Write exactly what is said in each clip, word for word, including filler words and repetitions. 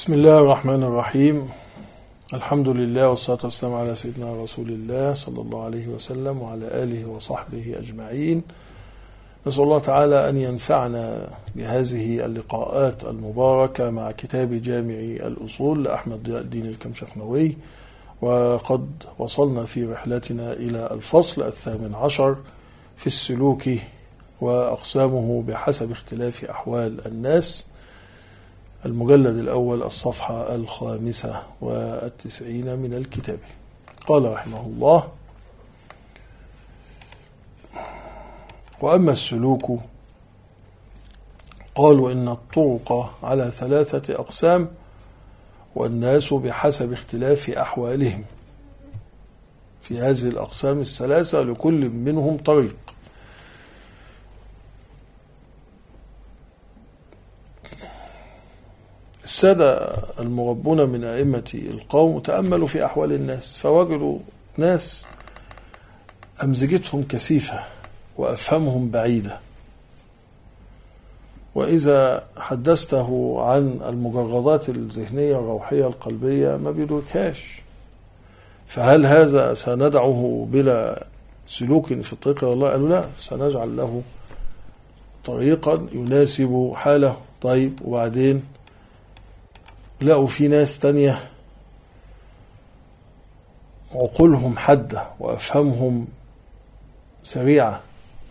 بسم الله الرحمن الرحيم. الحمد لله والصلاة والسلام على سيدنا رسول الله صلى الله عليه وسلم وعلى آله وصحبه أجمعين. نسأل الله تعالى أن ينفعنا بهذه اللقاءات المباركة مع كتاب جامع الأصول لأحمد ضياء الدين الكمشخنوي. وقد وصلنا في رحلتنا إلى الفصل الثامن عشر في السلوك وأقسامه بحسب اختلاف أحوال الناس، المجلد الأول الصفحة الخامسة والتسعين من الكتاب. قال رحمه الله: وأما السلوك قالوا إن الطرق على ثلاثة أقسام، والناس بحسب اختلاف أحوالهم. في هذه الأقسام الثلاثة لكل منهم طريق. السادة المربون من أئمة القوم تأملوا في أحوال الناس فوجدوا ناس أمزجتهم كثيفة وأفهمهم بعيدة، وإذا حدثته عن المجردات الذهنية الروحية القلبية ما بيدركهاش. فهل هذا سندعه بلا سلوك في الطريق إلى الله؟ قالوا لا، سنجعل له طريقا يناسب حاله. طيب وبعدين لقوا في ناس تانية عقولهم حادة وأفهمهم سريعة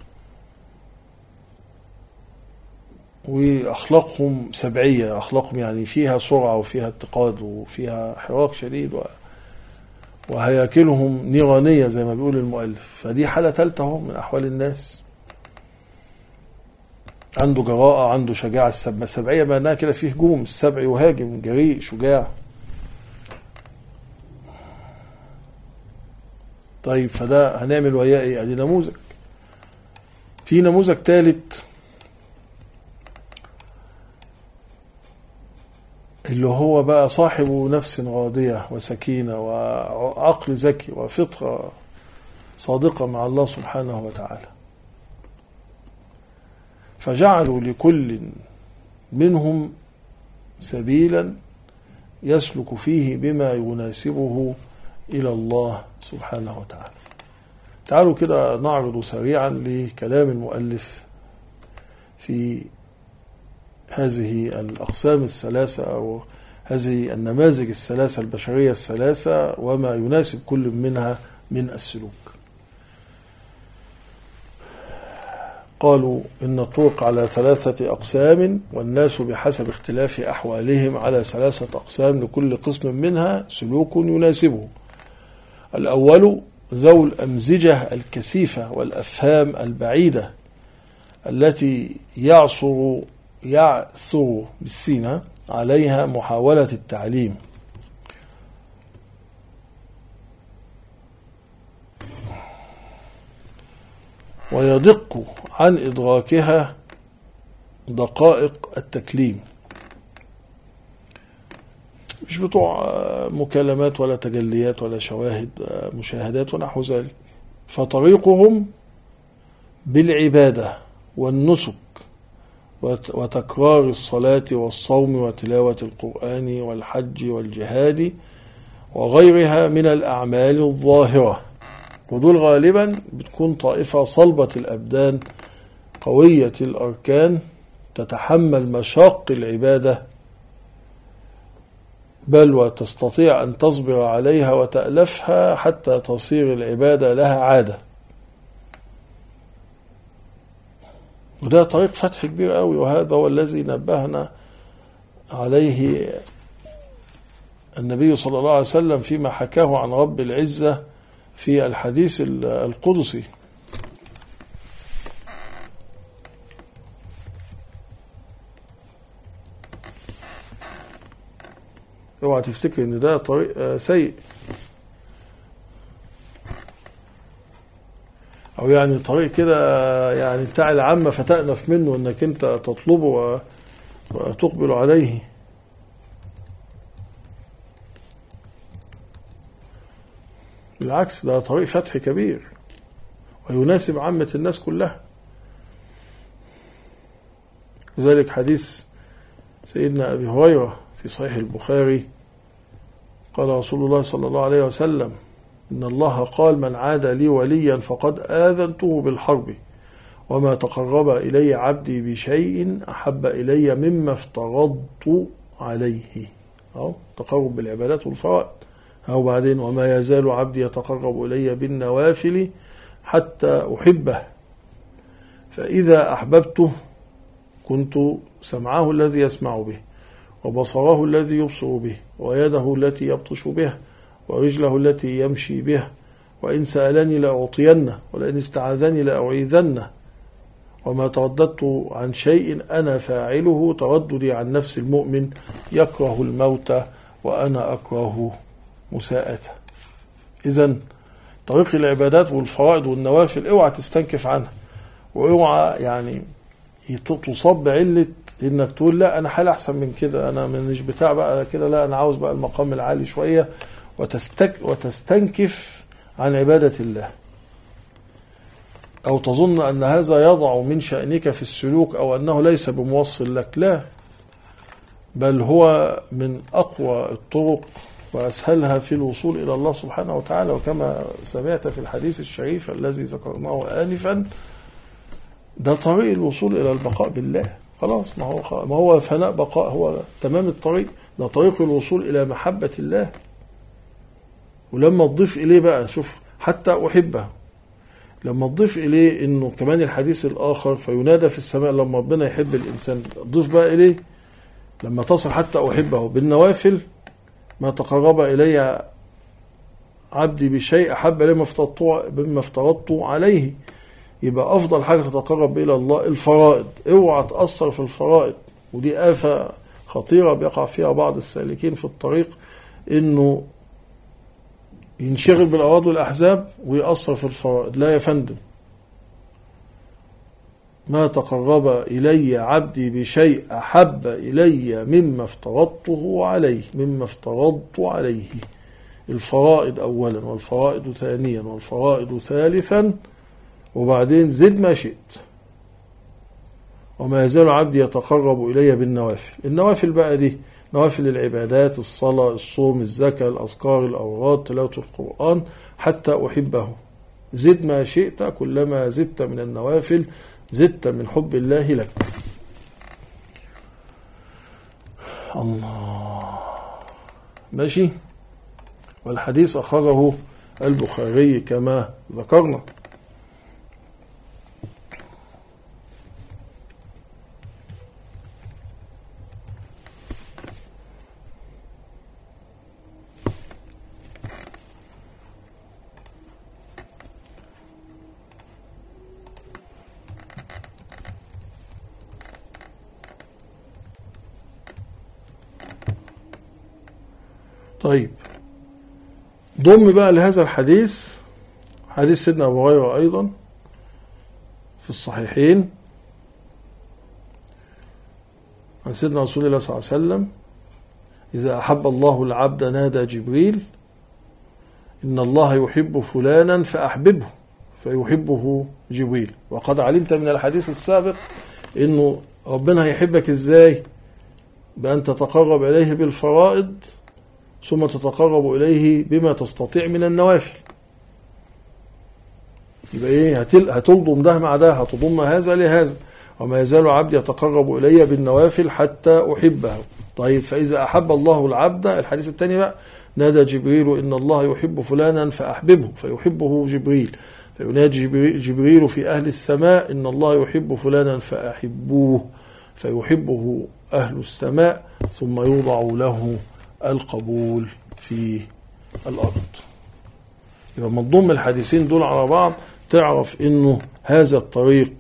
وأخلاقهم سبعية، أخلاقهم يعني فيها سرعة وفيها اتقاد وفيها حراك شديد، وهياكلهم نيرانية زي ما بيقول المؤلف. فدي حالة ثالثة من أحوال الناس. عنده جراءة، عنده شجاعة. السبعية معناها كده فيه هجوم، السبع يهاجم، جريء، شجاع. طيب فده هنعمل وياه ايه؟ ادي نموذج. في نموذج ثالث اللي هو بقى صاحب نفس راضية وسكينة وعقل ذكي وفطرة صادقة مع الله سبحانه وتعالى. فجعلوا لكل منهم سبيلا يسلك فيه بما يناسبه إلى الله سبحانه وتعالى. تعالوا كده نعرض سريعا لكلام المؤلف في هذه الأقسام الثلاثة أو هذه النماذج الثلاثة البشرية الثلاثة وما يناسب كل منها من السلوك. قالوا إن الطرق على ثلاثة أقسام، والناس بحسب اختلاف أحوالهم على ثلاثة أقسام، لكل قسم منها سلوك يناسبه. الأول ذو الأمزجة الكثيفة والأفهام البعيدة التي يعصر يعثر بالسين عليها محاولة التعليم، ويدق عن إدراكها دقائق التكليم. مش بتوع مكالمات ولا تجليات ولا شواهد مشاهدات ونحو ذلك. فطريقهم بالعبادة والنسك وتكرار الصلاة والصوم وتلاوة القرآن والحج والجهاد وغيرها من الأعمال الظاهرة. ودول غالبا بتكون طائفة صلبة الأبدان قوية الأركان تتحمل مشاق العبادة، بل وتستطيع أن تصبر عليها وتألفها حتى تصير العبادة لها عادة. وده طريق فتح كبير قوي، وهذا هو الذي نبهنا عليه النبي صلى الله عليه وسلم فيما حكاه عن رب العزة في الحديث القدسي. اوعى تفتكر ان ده طريق سيء او يعني طريق كده يعني بتاع العامة فتأنف منه انك انت تطلبه وتقبل عليه. بالعكس، ده طريق فتح كبير ويناسب عامة الناس كلها. لذلك حديث سيدنا أبي هريرة في صحيح البخاري قال رسول الله صلى الله عليه وسلم إن الله قال من عاد لي وليا فقد آذنته بالحرب وما تقرب إلي عبدي بشيء أحب إلي مما افترضت عليه. أو تقرب بالعبادات والفرائض. أو بعدين وما يزال عبدي يتقرب إلي بالنوافل حتى أحبه فإذا أحببته كنت سمعه الذي يسمع به وبصره الذي يبصر به ويده التي يبطش بها ورجله التي يمشي بها وإن سألني لأعطينه ولئن استعاذني لأعيذنه وما ترددت عن شيء أنا فاعله ترددي عن نفس المؤمن يكره الموت وأنا أكره مساءته. إذن طريق العبادات والفرائض والنوافل اوعى تستنكف عنها واوعى يعني تصاب بعلة انك تقول لا انا حال احسن من كده، انا مش بتاع بقى كده، لا انا عاوز بقى المقام العالي شوية وتستك وتستنكف عن عبادة الله، او تظن ان هذا يضع من شأنك في السلوك او انه ليس بموصل لك. لا، بل هو من اقوى الطرق وأسهلها في الوصول إلى الله سبحانه وتعالى. وكما سمعت في الحديث الشريف الذي ذكرناه آنفا ده طريق الوصول إلى البقاء بالله. خلاص، ما هو ما هو فناء بقاء، هو تمام الطريق، ده طريق الوصول إلى محبة الله. ولما تضيف إليه بقى شوف حتى أحبه، لما تضيف إليه إنه كمان الحديث الآخر فينادى في السماء لما ربنا يحب الإنسان، تضيف بقى إليه لما تصل حتى أحبه بالنوافل ما تقرب إلي عبدي بشيء أحب إلي مما افترضت عليه. يبقى أفضل حاجة تتقرب إلى الله الفرائض، اوعى تأثر في الفرائض، ودي آفة خطيرة بيقع فيها بعض السالكين في الطريق، إنه ينشغل بالأوراق والأحزاب ويأثر في الفرائض. لا يا فندم، ما تقرب إلي عبدي بشيء أحب إلي مما افترضته عليه مما افترضت عليه. الفرائض أولا والفرائض ثانيا والفرائض ثالثا، وبعدين زد ما شئت. وما يزال عبدي يتقرب إلي بالنوافل. النوافل بقى دي نوافل العبادات، الصلاة، الصوم، الزكاة، الأذكار، الأوراد، تلاوة القرآن، حتى أحبه. زد ما شئت، كلما زدت من النوافل زدت من حب الله لك. الله ماشي. والحديث أخرجه البخاري كما ذكرنا. طيب، ضم بقى لهذا الحديث حديث سيدنا أبو هريرة أيضا في الصحيحين عن سيدنا رسول الله صلى الله عليه وسلم: إذا أحب الله العبد نادى جبريل إن الله يحب فلانا فأحببه فيحبه جبريل. وقد علمت من الحديث السابق إنه ربنا هيحبك إزاي؟ بأن تتقرب إليه بالفرائض ثم تتقرب إليه بما تستطيع من النوافل. يبقى إيه؟ هتلضم ده مع ده، هتضم هذا لهذا. وما يزال عبدي يتقرب إلي بالنوافل حتى أحبه. طيب، فإذا أحب الله العبد، الحديث الثاني بقى: نادى جبريل إن الله يحب فلانا فأحببه فيحبه جبريل فينادي جبريل في أهل السماء إن الله يحب فلانا فأحبوه فيحبه أهل السماء ثم يوضع له القبول في الأرض. يبقى من ضمن الحديثين دول على بعض تعرف إنه هذا الطريق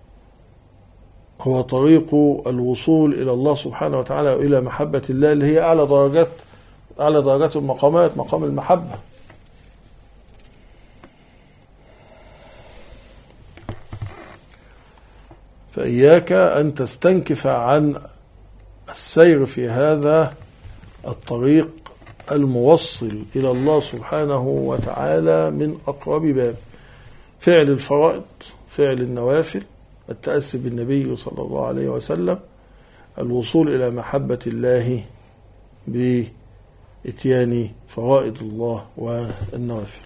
هو طريق الوصول إلى الله سبحانه وتعالى وإلى محبة الله، اللي هي أعلى درجات أعلى درجات المقامات، مقام المحبة. فإياك أن تستنكف عن السير في هذا الطريق الموصل إلى الله سبحانه وتعالى من أقرب باب: فعل الفرائض، فعل النوافل، التأسي بالنبي صلى الله عليه وسلم، الوصول إلى محبة الله بإتيان فرائض الله والنوافل.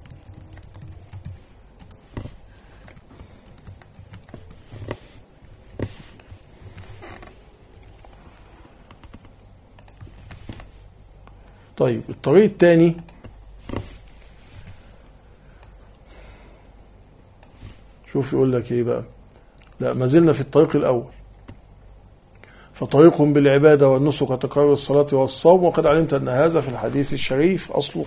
طيب الطريق الثاني شوف يقول لك ايه بقى. لا ما زلنا في الطريق الأول. فطريقهم بالعبادة والنسك وتكرار الصلاة والصوم، وقد علمت أن هذا في الحديث الشريف أصله.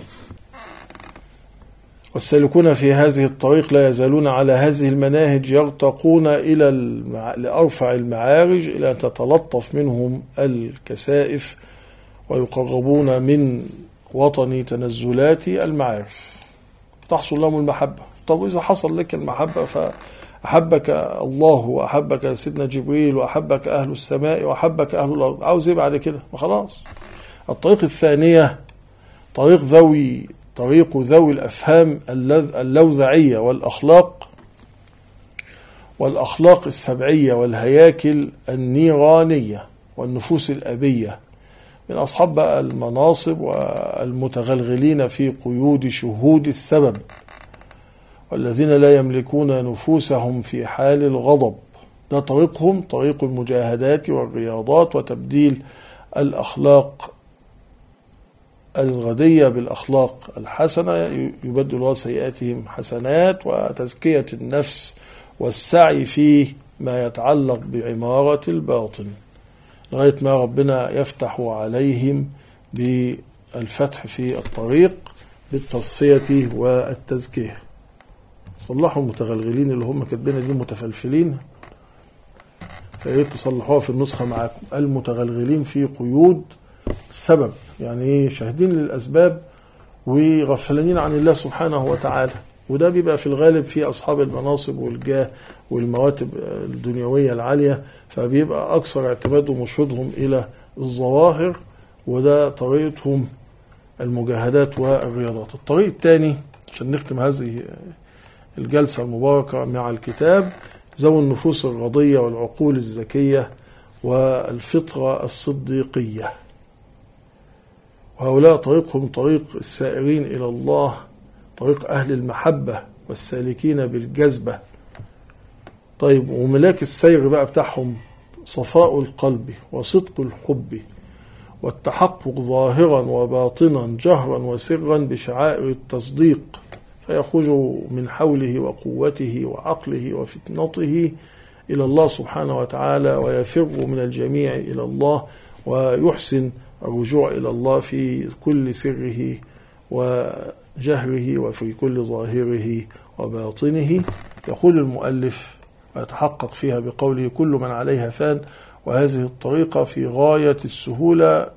والسالكون في هذه الطريق لا يزالون على هذه المناهج يرتقون إلى المع... لأرفع المعارج، إلى أن تتلطف منهم الكسائف ويقربون من وطن تنزلات المعارف، تحصل لهم المحبة. طب إذا حصل لك المحبة فأحبك الله وأحبك سيدنا جبريل وأحبك أهل السماء وأحبك أهل الأرض، عاوز إيه بعد كده؟ وخلاص. الطريق الثانية طريق ذوي طريق ذوي الأفهام اللوذعية والأخلاق والأخلاق السبعية والهياكل النيرانية والنفوس الأبية، من أصحاب بقى المناصب والمتغلغلين في قيود شهود السبب، والذين لا يملكون نفوسهم في حال الغضب. ده طريقهم، طريق المجاهدات والرياضات وتبديل الأخلاق الغدية بالأخلاق الحسنة، يبدل الله سيئاتهم حسنات، وتزكية النفس والسعي فيه ما يتعلق بعمارة الباطن، لغاية ما ربنا يفتح عليهم بالفتح في الطريق بالتصفية والتزكية. صلحوا المتغلغلين اللي هم كاتبين دي متفلفلين، فإيه تصلحوها في النسخة معاكم. المتغلغلين في قيود السبب، يعني ايه؟ شاهدين للأسباب وغفلانين عن الله سبحانه وتعالى. وده بيبقى في الغالب في أصحاب المناصب والجاه والمراتب الدنيوية العالية، فبيبقى أكثر اعتمادهم وشهودهم إلى الظواهر، وده طريقتهم المجاهدات والرياضات. الطريق الثاني عشان نختم هذه الجلسة المباركة مع الكتاب، ذوي النفوس الرضية والعقول الذكية والفطرة الصديقية، وهؤلاء طريقهم طريق السائرين إلى الله، طريق أهل المحبة والسالكين بالجذبة. طيب وملاك السير بقى بتاعهم صفاء القلب وصدق الحب والتحقق ظاهرا وباطنا جهرا وسرا بشعائر التصديق، فيخرج من حوله وقوته وعقله وفتنته إلى الله سبحانه وتعالى، ويفر من الجميع إلى الله، ويحسن الرجوع إلى الله في كل سره وجهره وفي كل ظاهره وباطنه. يقول المؤلف ويتحقق فيها بقوله: كل من عليها فان. وهذه الطريقة في غاية السهولة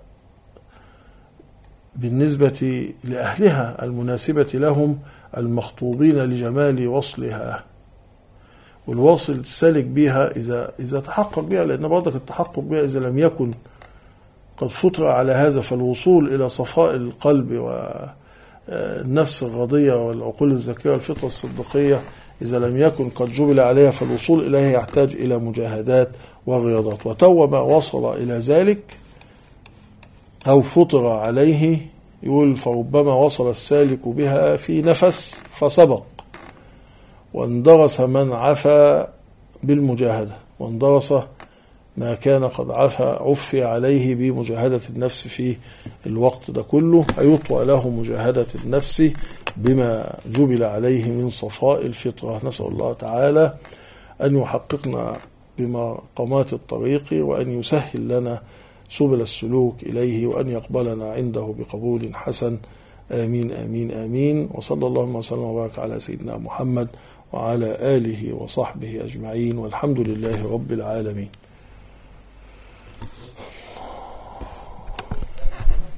بالنسبة لأهلها المناسبة لهم المخطوبين لجمال وصلها، والواصل السالك بها إذا إذا تحقق بها، لأن برضك التحقق بها إذا لم يكن قد فطر على هذا، فالوصول إلى صفاء القلب والنفس الرضية والعقول الذكية والفطرة الصدقية إذا لم يكن قد جبل عليها، فالوصول إليها يحتاج إلى مجاهدات ورياضات. وتو ما وصل إلى ذلك أو فطر عليه، يقول: فربما وصل السالك بها في نفس فسبق، واندرس من عفى بالمجاهدة، واندرس ما كان قد عفى عفي عليه بمجاهدة النفس في الوقت ده كله، أيطوى له مجاهدة النفس بما جبل عليه من صفاء الفطرة. نسأل الله تعالى أن يحققنا بمقامات الطريق، وأن يسهل لنا سبل السلوك إليه، وأن يقبلنا عنده بقبول حسن. آمين آمين آمين. وصلى الله وسلم وبارك على سيدنا محمد وعلى آله وصحبه أجمعين، والحمد لله رب العالمين.